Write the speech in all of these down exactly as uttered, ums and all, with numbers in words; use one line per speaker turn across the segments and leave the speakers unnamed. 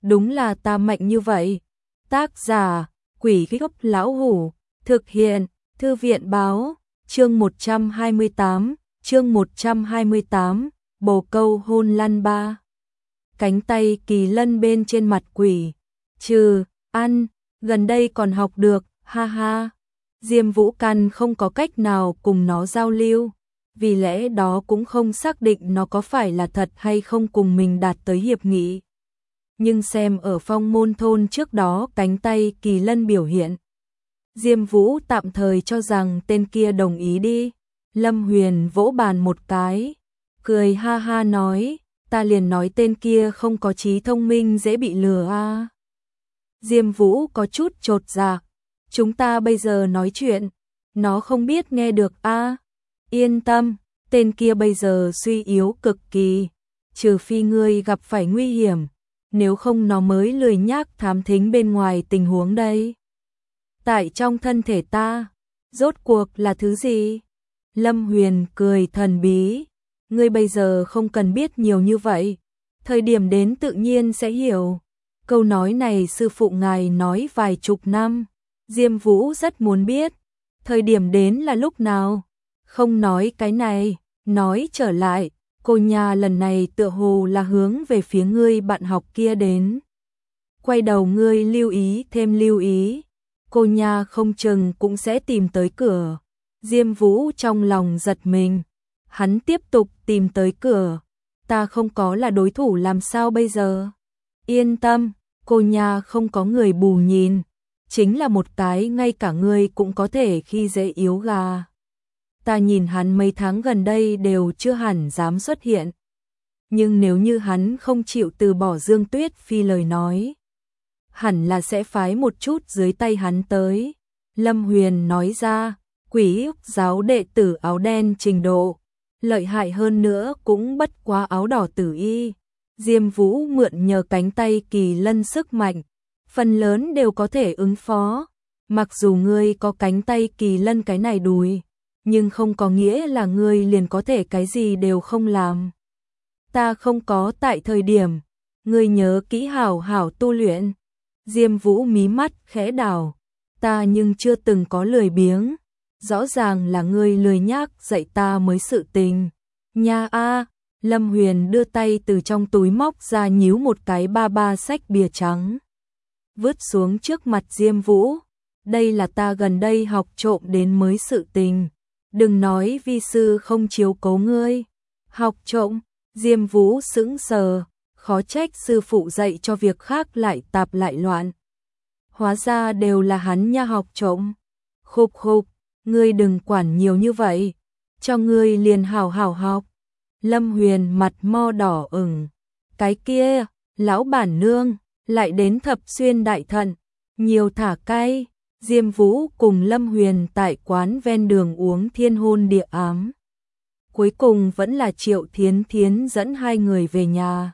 đúng là ta mạnh như vậy. Tác giả, Quỷ Gốc Lão Hủ, thực hiện, Thư viện Báo, chương một trăm hai mươi tám, chương một trăm hai mươi tám, bồ câu hôn lăn ba. Cánh tay Kỳ Lân bên trên mặt quỷ, trừ, ăn, gần đây còn học được, ha ha. Diêm Vũ Căn không có cách nào cùng nó giao lưu, vì lẽ đó cũng không xác định nó có phải là thật hay không cùng mình đạt tới hiệp nghị. Nhưng xem ở Phong Môn Thôn trước đó cánh tay Kỳ Lân biểu hiện, Diêm Vũ tạm thời cho rằng tên kia đồng ý đi. Lâm Huyền vỗ bàn một cái, cười ha ha nói, ta liền nói tên kia không có trí thông minh dễ bị lừa a. Diêm Vũ có chút chột dạ, chúng ta bây giờ nói chuyện, nó không biết nghe được a. Yên tâm, tên kia bây giờ suy yếu cực kỳ, trừ phi ngươi gặp phải nguy hiểm, nếu không nó mới lười nhác thám thính bên ngoài tình huống đây. Tại trong thân thể ta, rốt cuộc là thứ gì? Lâm Huyền cười thần bí, ngươi bây giờ không cần biết nhiều như vậy, thời điểm đến tự nhiên sẽ hiểu. Câu nói này sư phụ ngài nói vài chục năm, Diêm Vũ rất muốn biết, thời điểm đến là lúc nào? Không nói cái này, nói trở lại, cô nhà lần này tựa hồ là hướng về phía ngươi bạn học kia đến. Quay đầu ngươi lưu ý thêm lưu ý, cô nhà không chừng cũng sẽ tìm tới cửa. Diêm Vũ trong lòng giật mình, hắn tiếp tục tìm tới cửa, ta không có là đối thủ làm sao bây giờ? Yên tâm, cô nhà không có người bù nhìn, chính là một cái ngay cả ngươi cũng có thể khi dễ yếu gà. Ta nhìn hắn mấy tháng gần đây đều chưa hẳn dám xuất hiện. Nhưng nếu như hắn không chịu từ bỏ Dương Tuyết Phi lời nói, hẳn là sẽ phái một chút dưới tay hắn tới. Lâm Huyền nói ra, Quỷ Ức giáo đệ tử áo đen trình độ, lợi hại hơn nữa cũng bất quá áo đỏ tử y. Diêm Vũ mượn nhờ cánh tay Kỳ Lân sức mạnh, phần lớn đều có thể ứng phó. Mặc dù ngươi có cánh tay Kỳ Lân cái này đùi, nhưng không có nghĩa là ngươi liền có thể cái gì đều không làm. Ta không có tại thời điểm, ngươi nhớ kỹ hảo hảo tu luyện. Diêm Vũ mí mắt khẽ đảo, ta nhưng chưa từng có lười biếng, rõ ràng là ngươi lười nhác dạy ta mới sự tình. Nha a, Lâm Huyền đưa tay từ trong túi móc ra nhíu một cái ba ba sách bìa trắng, vứt xuống trước mặt Diêm Vũ. Đây là ta gần đây học trộm đến mới sự tình. Đừng nói vi sư không chiếu cố ngươi. Học trộm, Diêm Vũ sững sờ, khó trách sư phụ dạy cho việc khác lại tạp lại loạn. Hóa ra đều là hắn nha học trộm. Khục khục, ngươi đừng quản nhiều như vậy, cho ngươi liền hảo hảo học. Lâm Huyền mặt mo đỏ ửng, cái kia, lão bản nương, lại đến Thập Xuyên Đại Thận, nhiều thả cay. Diêm Vũ cùng Lâm Huyền tại quán ven đường uống thiên hôn địa ám. Cuối cùng vẫn là Triệu Thiến Thiến dẫn hai người về nhà.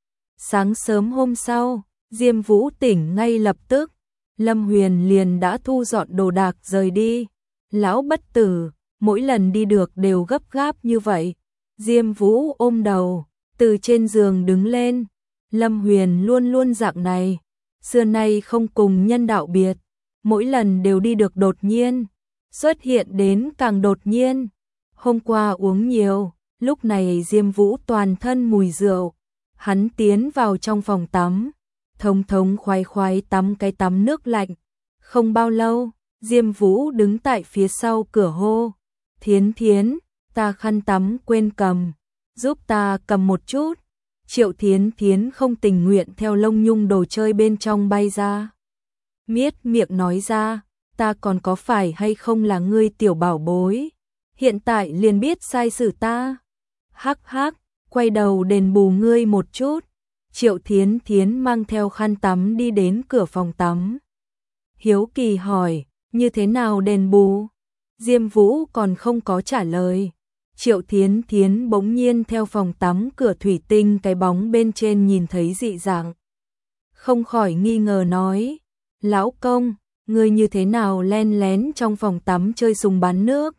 Sáng sớm hôm sau, Diêm Vũ tỉnh ngay lập tức, Lâm Huyền liền đã thu dọn đồ đạc rời đi. Lão bất tử, mỗi lần đi được đều gấp gáp như vậy. Diêm Vũ ôm đầu, từ trên giường đứng lên. Lâm Huyền luôn luôn dạng này, xưa nay không cùng nhân đạo biệt. Mỗi lần đều đi được đột nhiên, xuất hiện đến càng đột nhiên. Hôm qua uống nhiều, lúc này Diêm Vũ toàn thân mùi rượu. Hắn tiến vào trong phòng tắm, thống thống khoái khoái tắm cái tắm nước lạnh. Không bao lâu, Diêm Vũ đứng tại phía sau cửa hô, Thiến Thiến, ta khăn tắm quên cầm, giúp ta cầm một chút. Triệu Thiến Thiến không tình nguyện theo lông nhung đồ chơi bên trong bay ra. Miết miệng nói ra, ta còn có phải hay không là ngươi tiểu bảo bối, hiện tại liền biết sai xử ta. Hắc hắc, quay đầu đền bù ngươi một chút. Triệu Thiến Thiến mang theo khăn tắm đi đến cửa phòng tắm. Hiếu kỳ hỏi, như thế nào đền bù? Diêm Vũ còn không có trả lời. Triệu Thiến Thiến bỗng nhiên theo phòng tắm cửa thủy tinh cái bóng bên trên nhìn thấy dị dạng, không khỏi nghi ngờ nói, lão công, ngươi như thế nào len lén trong phòng tắm chơi súng bắn nước?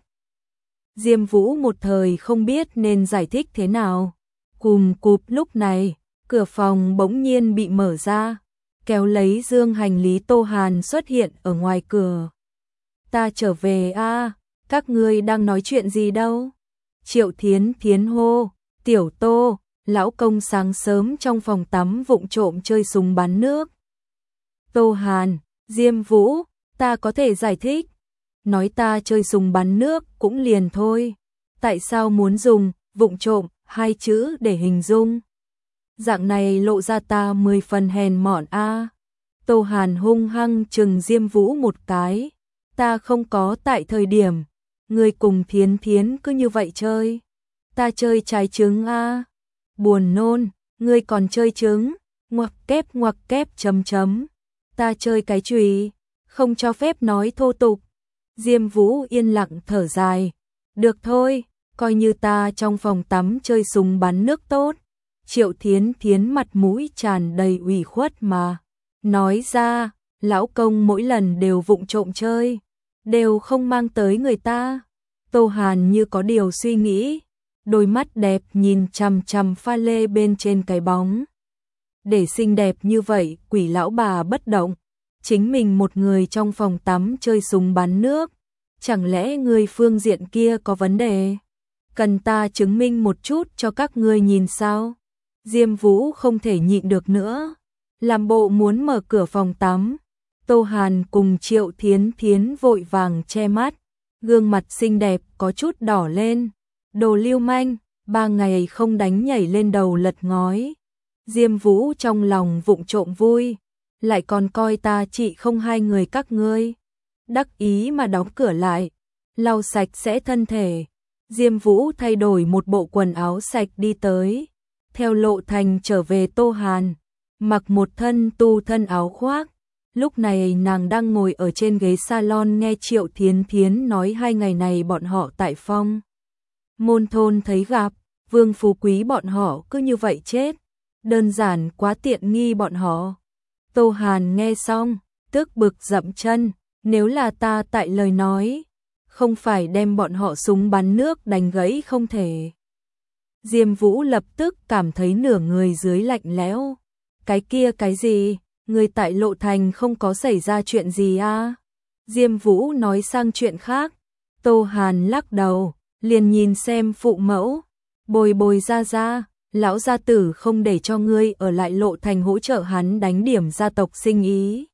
Diêm Vũ một thời không biết nên giải thích thế nào. Cùm cụp lúc này, cửa phòng bỗng nhiên bị mở ra, kéo lấy dương hành lý. Tô Hàn xuất hiện ở ngoài cửa. Ta trở về a, các ngươi đang nói chuyện gì đâu? Triệu Thiến Thiến hô, tiểu Tô, lão công sáng sớm trong phòng tắm vụng trộm chơi súng bắn nước. Tô Hàn, Diêm Vũ, ta có thể giải thích. Nói ta chơi súng bắn nước cũng liền thôi. Tại sao muốn dùng vụng trộm hai chữ để hình dung? Dạng này lộ ra ta mười phần hèn mọn a. Tô Hàn hung hăng chừng Diêm Vũ một cái. Ta không có tại thời điểm. Ngươi cùng Thiến Thiến cứ như vậy chơi. Ta chơi trái trứng a. Buồn nôn, ngươi còn chơi trứng. Ngoặc kép ngoặc kép chấm chấm. Ta chơi cái chùy, không cho phép nói thô tục. Diêm Vũ yên lặng thở dài. Được thôi, coi như ta trong phòng tắm chơi súng bắn nước tốt. Triệu Thiến Thiến mặt mũi tràn đầy ủy khuất mà. Nói ra, lão công mỗi lần đều vụng trộm chơi, đều không mang tới người ta. Tô Hàn như có điều suy nghĩ, đôi mắt đẹp nhìn chằm chằm pha lê bên trên cái bóng. Để xinh đẹp như vậy, quỷ lão bà bất động. Chính mình một người trong phòng tắm chơi súng bắn nước. Chẳng lẽ người phương diện kia có vấn đề? Cần ta chứng minh một chút cho các ngươi nhìn sao? Diêm Vũ không thể nhịn được nữa, làm bộ muốn mở cửa phòng tắm. Tô Hàn cùng Triệu Thiến Thiến vội vàng che mắt, gương mặt xinh đẹp có chút đỏ lên. Đồ lưu manh, ba ngày không đánh nhảy lên đầu lật ngói. Diêm Vũ trong lòng vụng trộm vui, lại còn coi ta chị không hai người các ngươi. Đắc ý mà đóng cửa lại, lau sạch sẽ thân thể. Diêm Vũ thay đổi một bộ quần áo sạch đi tới, theo lộ thành trở về Tô Hàn, mặc một thân tu thân áo khoác. Lúc này nàng đang ngồi ở trên ghế salon nghe Triệu Thiến Thiến nói hai ngày này bọn họ tại Phong Môn thôn thấy gặp, Vương phú quý bọn họ cứ như vậy chết, đơn giản quá tiện nghi bọn họ. Tô Hàn nghe xong, tức bực dậm chân, nếu là ta tại lời nói, không phải đem bọn họ súng bắn nước đánh gãy không thể. Diêm Vũ lập tức cảm thấy nửa người dưới lạnh lẽo. Cái kia cái gì? Người tại Lộ Thành không có xảy ra chuyện gì à? Diêm Vũ nói sang chuyện khác. Tô Hàn lắc đầu, liền nhìn xem phụ mẫu. Bồi bồi ra ra, lão gia tử không để cho ngươi ở lại Lộ Thành hỗ trợ hắn đánh điểm gia tộc sinh ý.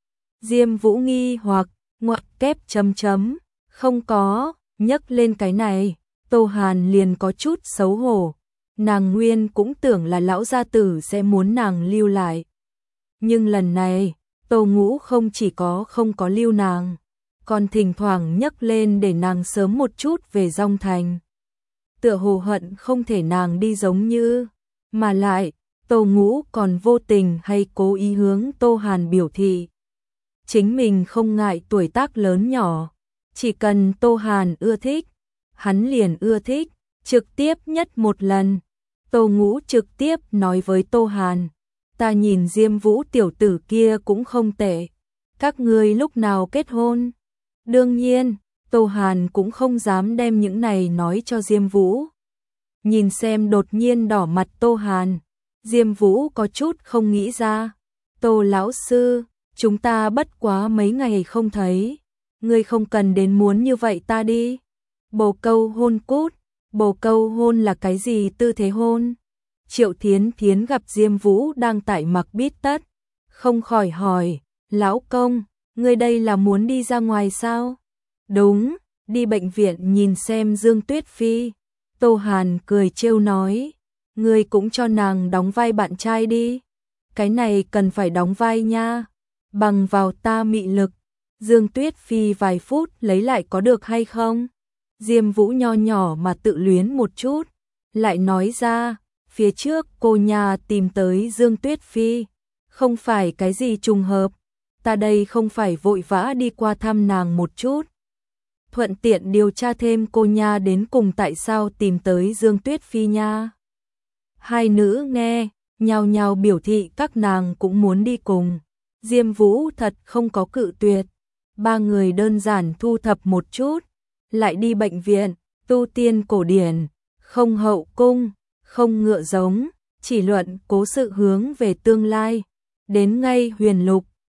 Diêm Vũ nghi hoặc, ngoặc kép chấm chấm, không có, nhắc lên cái này, Tô Hàn liền có chút xấu hổ. Nàng nguyên cũng tưởng là lão gia tử sẽ muốn nàng lưu lại. Nhưng lần này, Tô Ngũ không chỉ có không có lưu nàng, còn thỉnh thoảng nhắc lên để nàng sớm một chút về Dong Thành. Tựa hồ hận không thể nàng đi giống như, mà lại, Tô Ngũ còn vô tình hay cố ý hướng Tô Hàn biểu thị. Chính mình không ngại tuổi tác lớn nhỏ, chỉ cần Tô Hàn ưa thích, hắn liền ưa thích, trực tiếp nhất một lần. Tô Ngũ trực tiếp nói với Tô Hàn, ta nhìn Diêm Vũ tiểu tử kia cũng không tệ, các ngươi lúc nào kết hôn? Đương nhiên, Tô Hàn cũng không dám đem những này nói cho Diêm Vũ. Nhìn xem đột nhiên đỏ mặt Tô Hàn, Diêm Vũ có chút không nghĩ ra. Tô lão sư, chúng ta bất quá mấy ngày không thấy, ngươi không cần đến muốn như vậy ta đi. Bồ câu hôn cút, bồ câu hôn là cái gì tư thế hôn? Triệu Thiến Thiến gặp Diêm Vũ đang tại mặc bít tất, không khỏi hỏi, lão công, ngươi đây là muốn đi ra ngoài sao? Đúng, đi bệnh viện nhìn xem Dương Tuyết Phi. Tô Hàn cười trêu nói, ngươi cũng cho nàng đóng vai bạn trai đi. Cái này cần phải đóng vai nha, bằng vào ta mị lực. Dương Tuyết Phi vài phút lấy lại có được hay không? Diêm Vũ nho nhỏ mà tự luyến một chút, lại nói ra, phía trước cô nhà tìm tới Dương Tuyết Phi, không phải cái gì trùng hợp, ta đây không phải vội vã đi qua thăm nàng một chút. Thuận tiện điều tra thêm cô nha đến cùng tại sao tìm tới Dương Tuyết Phi nha. Hai nữ nghe, nhao nhao biểu thị các nàng cũng muốn đi cùng. Diêm Vũ thật không có cự tuyệt. Ba người đơn giản thu thập một chút, lại đi bệnh viện, tu tiên cổ điển, không hậu cung, không ngựa giống, chỉ luận cố sự hướng về tương lai. đến ngay huyền lục,